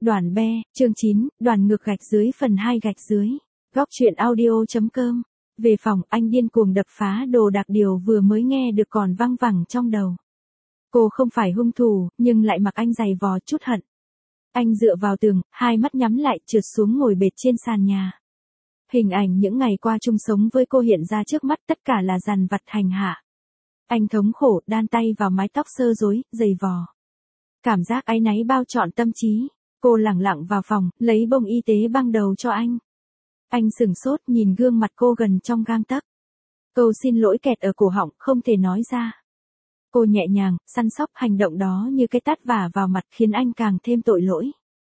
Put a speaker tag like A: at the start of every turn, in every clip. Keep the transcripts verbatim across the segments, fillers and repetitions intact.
A: Đoàn be, chương chín, đoàn ngược gạch dưới phần hai gạch dưới. Góc truyện audio.com. Về phòng, anh điên cuồng đập phá đồ đạc điều vừa mới nghe được còn văng vẳng trong đầu. Cô không phải hung thủ, nhưng lại mặc anh giày vò chút hận. Anh dựa vào tường, hai mắt nhắm lại trượt xuống ngồi bệt trên sàn nhà. Hình ảnh những ngày qua chung sống với cô hiện ra trước mắt, tất cả là dằn vặt hành hạ. Anh thống khổ, đan tay vào mái tóc sơ rối, giày vò. Cảm giác áy náy bao trọn tâm trí. Cô lẳng lặng vào phòng, lấy bông y tế băng đầu cho anh. Anh sửng sốt nhìn gương mặt cô gần trong gang tấc. Câu xin lỗi kẹt ở cổ họng, không thể nói ra. Cô nhẹ nhàng, săn sóc, hành động đó như cái tát vả vào mặt khiến anh càng thêm tội lỗi.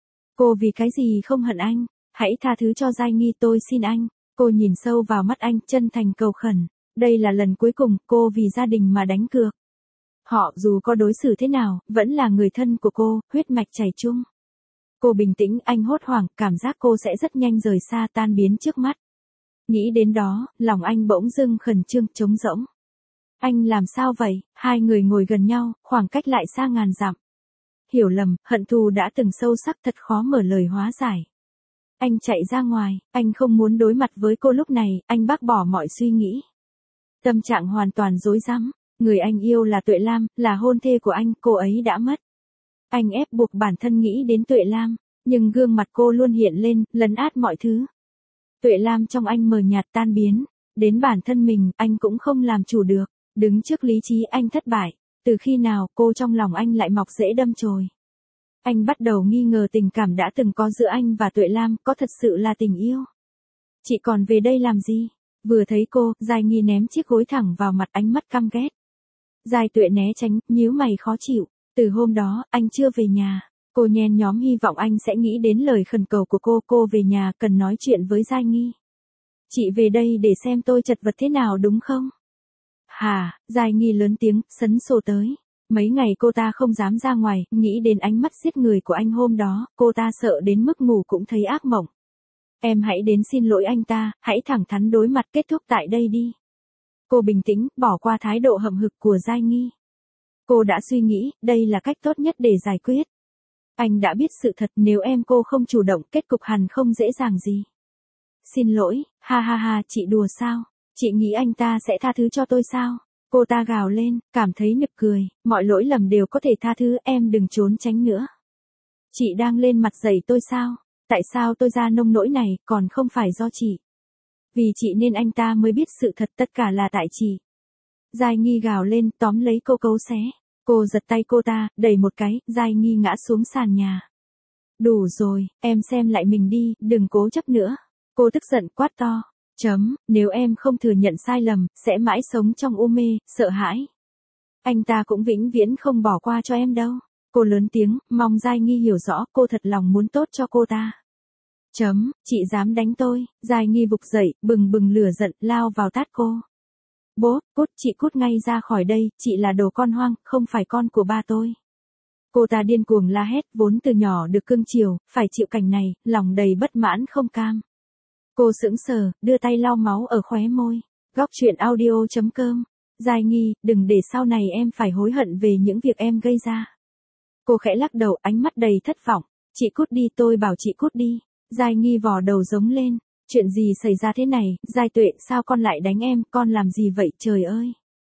A: Cô vì cái gì không hận anh? Hãy tha thứ cho Giai Nghi, tôi xin anh. Cô nhìn sâu vào mắt anh, chân thành cầu khẩn. Đây là lần cuối cùng, cô vì gia đình mà đánh cược. Họ, dù có đối xử thế nào, vẫn là người thân của cô, huyết mạch chảy chung. Cô bình tĩnh, anh hốt hoảng, cảm giác cô sẽ rất nhanh rời xa, tan biến trước mắt. Nghĩ đến đó, lòng anh bỗng dưng khẩn trương, trống rỗng. Anh làm sao vậy? Hai người ngồi gần nhau, khoảng cách lại xa ngàn dặm. Hiểu lầm, hận thù đã từng sâu sắc, thật khó mở lời hóa giải. Anh chạy ra ngoài, anh không muốn đối mặt với cô lúc này, anh bác bỏ mọi suy nghĩ. Tâm trạng hoàn toàn rối rắm. Người anh yêu là Tuệ Lam, là hôn thê của anh, cô ấy đã mất. Anh ép buộc bản thân nghĩ đến Tuệ Lam, nhưng gương mặt cô luôn hiện lên, lấn át mọi thứ. Tuệ Lam trong anh mờ nhạt tan biến, đến bản thân mình, anh cũng không làm chủ được, đứng trước lý trí anh thất bại, từ khi nào cô trong lòng anh lại mọc rễ đâm chồi. Anh bắt đầu nghi ngờ tình cảm đã từng có giữa anh và Tuệ Lam có thật sự là tình yêu. Chị còn về đây làm gì? Vừa thấy cô, Giai Nghi ném chiếc gối thẳng vào mặt, ánh mắt căm ghét. Giai Tuệ né tránh, nhíu mày khó chịu. Từ hôm đó, anh chưa về nhà. Cô nhen nhóm hy vọng anh sẽ nghĩ đến lời khẩn cầu của cô. Cô về nhà, cần nói chuyện với Giai Nghi. Chị về đây để xem tôi chật vật thế nào đúng không? Hà, Giai Nghi lớn tiếng, sấn sổ tới. Mấy ngày cô ta không dám ra ngoài, nghĩ đến ánh mắt giết người của anh hôm đó, cô ta sợ đến mức ngủ cũng thấy ác mộng. Em hãy đến xin lỗi anh ta, hãy thẳng thắn đối mặt, kết thúc tại đây đi. Cô bình tĩnh, bỏ qua thái độ hậm hực của Giai Nghi. Cô đã suy nghĩ, đây là cách tốt nhất để giải quyết. Anh đã biết sự thật, nếu em cô không chủ động, kết cục hẳn không dễ dàng gì. Xin lỗi, ha ha ha, chị đùa sao? Chị nghĩ anh ta sẽ tha thứ cho tôi sao? Cô ta gào lên, cảm thấy nực cười, mọi lỗi lầm đều có thể tha thứ, em đừng trốn tránh nữa. Chị đang lên mặt dày tôi sao? Tại sao tôi ra nông nỗi này, còn không phải do chị? Vì chị nên anh ta mới biết sự thật, tất cả là tại chị. Giai Nghi gào lên, tóm lấy cô cấu xé. Cô giật tay cô ta, đẩy một cái, Giai Nghi ngã xuống sàn nhà. Đủ rồi, em xem lại mình đi, đừng cố chấp nữa. Cô tức giận quát to. Chấm, nếu em không thừa nhận sai lầm, sẽ mãi sống trong u mê, sợ hãi. Anh ta cũng vĩnh viễn không bỏ qua cho em đâu. Cô lớn tiếng, mong Giai Nghi hiểu rõ, cô thật lòng muốn tốt cho cô ta. Chấm, chị dám đánh tôi. Giai Nghi vực dậy, bừng bừng lửa giận, lao vào tát cô. Bố, cút, chị cút ngay ra khỏi đây, chị là đồ con hoang, không phải con của ba tôi. Cô ta điên cuồng la hét, vốn từ nhỏ được cưng chiều, phải chịu cảnh này, lòng đầy bất mãn không cam. Cô sững sờ, đưa tay lau máu ở khóe môi. Góc truyện audio.com. Giai Nghi, đừng để sau này em phải hối hận về những việc em gây ra. Cô khẽ lắc đầu, ánh mắt đầy thất vọng. Chị cút đi, tôi bảo chị cút đi. Giai Nghi vò đầu giống lên. Chuyện gì xảy ra thế này? Giai Tuệ, sao con lại đánh em, con làm gì vậy, trời ơi.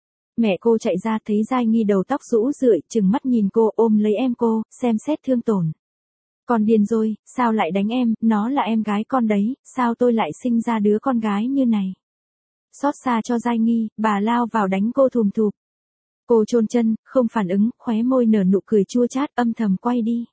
A: Mẹ cô chạy ra thấy Giai Nghi đầu tóc rũ rượi, trừng mắt nhìn cô, ôm lấy em cô, xem xét thương tổn. Con điên rồi, sao lại đánh em, nó là em gái con đấy, sao tôi lại sinh ra đứa con gái như này. Xót xa cho Giai Nghi, bà lao vào đánh cô thùm thụp. Cô chôn chân, không phản ứng, khóe môi nở nụ cười chua chát, âm thầm quay đi.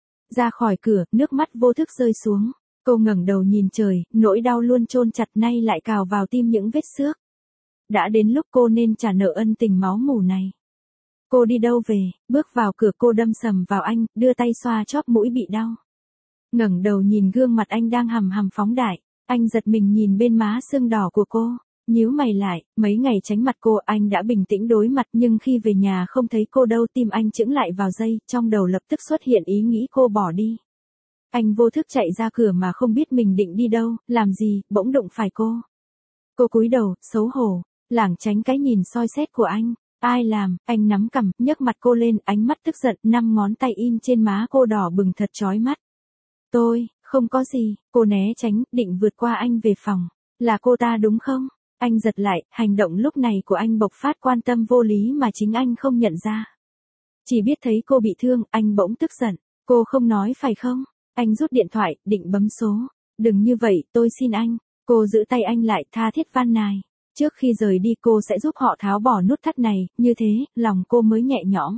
A: Ra khỏi cửa, nước mắt vô thức rơi xuống. Cô ngẩng đầu nhìn trời, nỗi đau luôn chôn chặt nay lại cào vào tim những vết xước. Đã đến lúc cô nên trả nợ ân tình máu mủ này. Cô đi đâu về? Bước vào cửa cô đâm sầm vào anh, đưa tay xoa chóp mũi bị đau. Ngẩng đầu nhìn gương mặt anh đang hầm hầm phóng đại, anh giật mình nhìn bên má sưng đỏ của cô, nhíu mày lại, mấy ngày tránh mặt cô anh đã bình tĩnh đối mặt nhưng khi về nhà không thấy cô đâu, tim anh chững lại vào giây, trong đầu lập tức xuất hiện ý nghĩ cô bỏ đi. Anh vô thức chạy ra cửa mà không biết mình định đi đâu, làm gì, bỗng đụng phải cô. Cô cúi đầu, xấu hổ, lảng tránh cái nhìn soi xét của anh. Ai làm? Anh nắm cằm, nhấc mặt cô lên, ánh mắt tức giận, năm ngón tay in trên má cô đỏ bừng thật chói mắt. Tôi, không có gì, cô né tránh, định vượt qua anh về phòng. Là cô ta đúng không? Anh giật lại, hành động lúc này của anh bộc phát quan tâm vô lý mà chính anh không nhận ra. Chỉ biết thấy cô bị thương, anh bỗng tức giận. Cô không nói phải không? Anh rút điện thoại, định bấm số. Đừng như vậy, tôi xin anh. Cô giữ tay anh lại, tha thiết van nài. Trước khi rời đi cô sẽ giúp họ tháo bỏ nút thắt này, như thế, lòng cô mới nhẹ nhõm.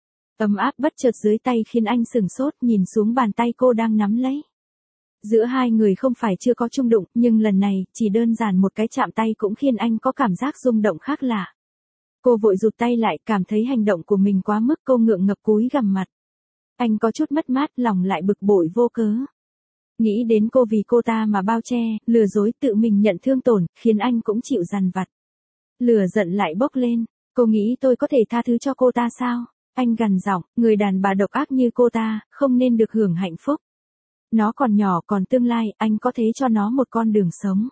A: Ấm áp bất chợt dưới tay khiến anh sửng sốt, nhìn xuống bàn tay cô đang nắm lấy. Giữa hai người không phải chưa có chung đụng, nhưng lần này, chỉ đơn giản một cái chạm tay cũng khiến anh có cảm giác rung động khác lạ. Cô vội rụt tay lại, cảm thấy hành động của mình quá mức, cô ngượng ngập cúi gằm mặt. Anh có chút mất mát, lòng lại bực bội vô cớ. Nghĩ đến cô vì cô ta mà bao che, lừa dối, tự mình nhận thương tổn, khiến anh cũng chịu dằn vặt. Lửa giận lại bốc lên, cô nghĩ tôi có thể tha thứ cho cô ta sao? Anh gằn giọng, người đàn bà độc ác như cô ta, không nên được hưởng hạnh phúc. Nó còn nhỏ, còn tương lai, anh có thế cho nó một con đường sống.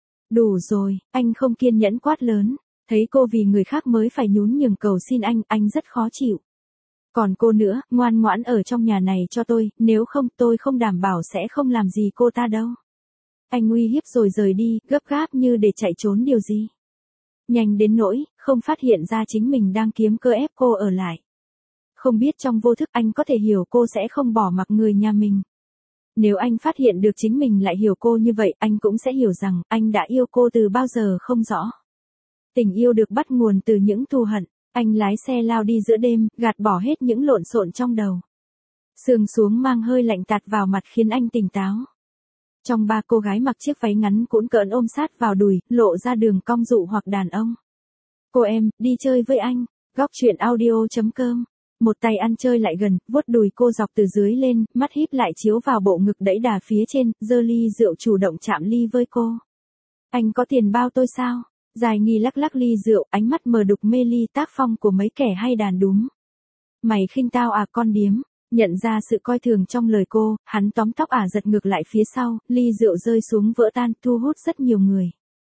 A: Đủ rồi, anh không kiên nhẫn quát lớn, thấy cô vì người khác mới phải nhún nhường cầu xin anh, anh rất khó chịu. Còn cô nữa, ngoan ngoãn ở trong nhà này cho tôi, nếu không tôi không đảm bảo sẽ không làm gì cô ta đâu. Anh uy hiếp rồi rời đi, gấp gáp như để chạy trốn điều gì. Nhanh đến nỗi, không phát hiện ra chính mình đang kiếm cơ ép cô ở lại. Không biết trong vô thức anh có thể hiểu cô sẽ không bỏ mặc người nhà mình. Nếu anh phát hiện được chính mình lại hiểu cô như vậy, anh cũng sẽ hiểu rằng anh đã yêu cô từ bao giờ không rõ. Tình yêu được bắt nguồn từ những thù hận. Anh lái xe lao đi giữa đêm, gạt bỏ hết những lộn xộn trong đầu. Sương xuống mang hơi lạnh tạt vào mặt khiến anh tỉnh táo. Trong ba cô gái mặc chiếc váy ngắn cũn cỡn ôm sát vào đùi, lộ ra đường cong dụ hoặc đàn ông. Cô em, đi chơi với anh. Góc truyện audio chấm com. Một tay ăn chơi lại gần, vuốt đùi cô dọc từ dưới lên, mắt híp lại chiếu vào bộ ngực đẫy đà phía trên, giơ ly rượu chủ động chạm ly với cô. Anh có tiền bao tôi sao? Dài nghi lắc lắc ly rượu, ánh mắt mờ đục mê ly tác phong của mấy kẻ hay đàn đúng. Mày khinh tao à con điếm? Nhận ra sự coi thường trong lời cô, hắn tóm tóc ả giật ngược lại phía sau, ly rượu rơi xuống vỡ tan, thu hút rất nhiều người.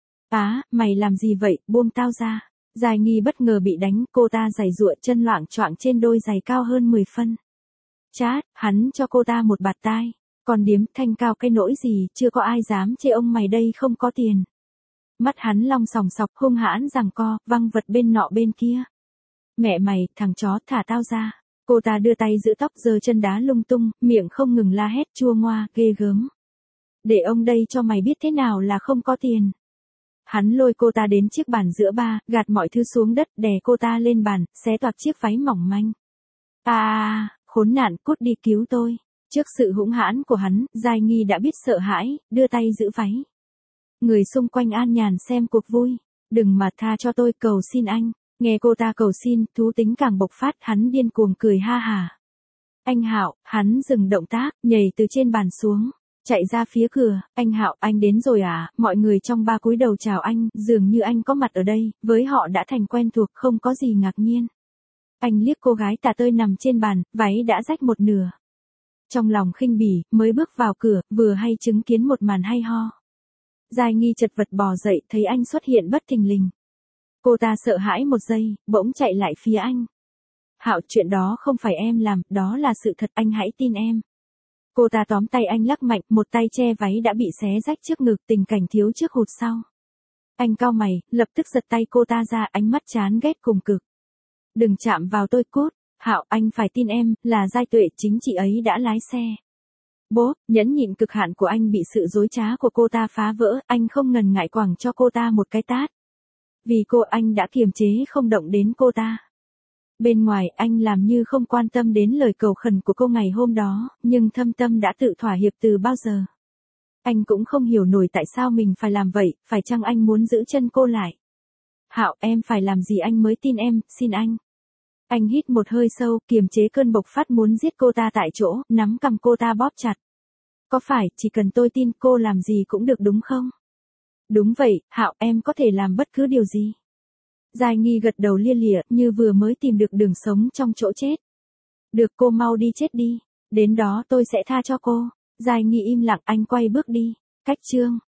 A: Á, mày làm gì vậy, buông tao ra. Dài nghi bất ngờ bị đánh, cô ta giày giụa chân loạng choạng trên đôi giày cao hơn mười phân. Chát, hắn cho cô ta một bạt tai. Con điếm, thanh cao cái nỗi gì, chưa có ai dám chê ông mày đây không có tiền. Mắt hắn long sòng sọc hung hãn giằng co, văng vật bên nọ bên kia. Mẹ mày, thằng chó, thả tao ra. Cô ta đưa tay giữ tóc giơ chân đá lung tung, miệng không ngừng la hét chua ngoa, ghê gớm. Để ông đây cho mày biết thế nào là không có tiền. Hắn lôi cô ta đến chiếc bàn giữa ba, gạt mọi thứ xuống đất, đè cô ta lên bàn, xé toạc chiếc váy mỏng manh. À, khốn nạn, cút đi cứu tôi. Trước sự hung hãn của hắn, Giai Nghi đã biết sợ hãi, đưa tay giữ váy. Người xung quanh an nhàn xem cuộc vui. Đừng mà tha cho tôi, cầu xin anh. Nghe cô ta cầu xin, thú tính càng bộc phát, hắn điên cuồng cười ha hà. Anh Hạo, hắn dừng động tác, nhảy từ trên bàn xuống. Chạy ra phía cửa, anh Hạo, anh đến rồi à? Mọi người trong ba cúi đầu chào anh, dường như anh có mặt ở đây, với họ đã thành quen thuộc, không có gì ngạc nhiên. Anh liếc cô gái tả tơi nằm trên bàn, váy đã rách một nửa. Trong lòng khinh bỉ, mới bước vào cửa, vừa hay chứng kiến một màn hay ho. Giai Nghi chật vật bò dậy, thấy anh xuất hiện bất thình lình. Cô ta sợ hãi một giây, bỗng chạy lại phía anh. Hạo, chuyện đó không phải em làm, đó là sự thật, anh hãy tin em. Cô ta tóm tay anh lắc mạnh, một tay che váy đã bị xé rách trước ngực, tình cảnh thiếu trước hụt sau. Anh cau mày, lập tức giật tay cô ta ra, ánh mắt chán ghét cùng cực. Đừng chạm vào tôi cút. Hạo, anh phải tin em, là Giai Tuệ, chính chị ấy đã lái xe. Bố, nhẫn nhịn cực hạn của anh bị sự dối trá của cô ta phá vỡ, anh không ngần ngại quẳng cho cô ta một cái tát. Vì cô, anh đã kiềm chế không động đến cô ta. Bên ngoài, anh làm như không quan tâm đến lời cầu khẩn của cô ngày hôm đó, nhưng thâm tâm đã tự thỏa hiệp từ bao giờ. Anh cũng không hiểu nổi tại sao mình phải làm vậy, phải chăng anh muốn giữ chân cô lại. Hạo, em phải làm gì anh mới tin em, xin anh. Anh hít một hơi sâu, kiềm chế cơn bộc phát muốn giết cô ta tại chỗ, nắm cầm cô ta bóp chặt. Có phải, chỉ cần tôi tin cô làm gì cũng được đúng không? Đúng vậy, Hạo, em có thể làm bất cứ điều gì. Giai Nghi gật đầu lia lịa, như vừa mới tìm được đường sống trong chỗ chết. Được, cô mau đi chết đi. Đến đó tôi sẽ tha cho cô. Giai Nghi im lặng, anh quay bước đi. Cách chương.